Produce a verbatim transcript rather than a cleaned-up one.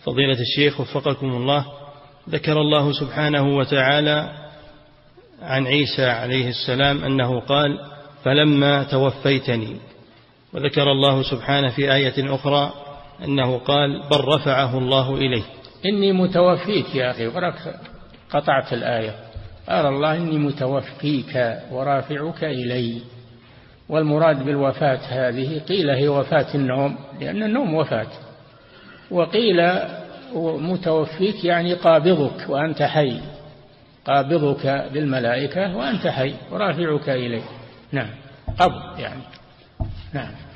فضيلة الشيخ وفقكم الله، ذكر الله سبحانه وتعالى عن عيسى عليه السلام أنه قال فلما توفيتني، وذكر الله سبحانه في آية أخرى أنه قال بل رفعه الله إليه. إني متوفيك يا أخي، ورك قطعت الآية. قال الله إني متوفيك ورافعك إلي، والمراد بالوفاة هذه قيل هي وفاة النوم، لأن النوم وفاة، وقيل متوفيك يعني قابضك وأنت حي، قابضك بالملائكة وأنت حي ورافعك إليه. نعم، قبض يعني. نعم.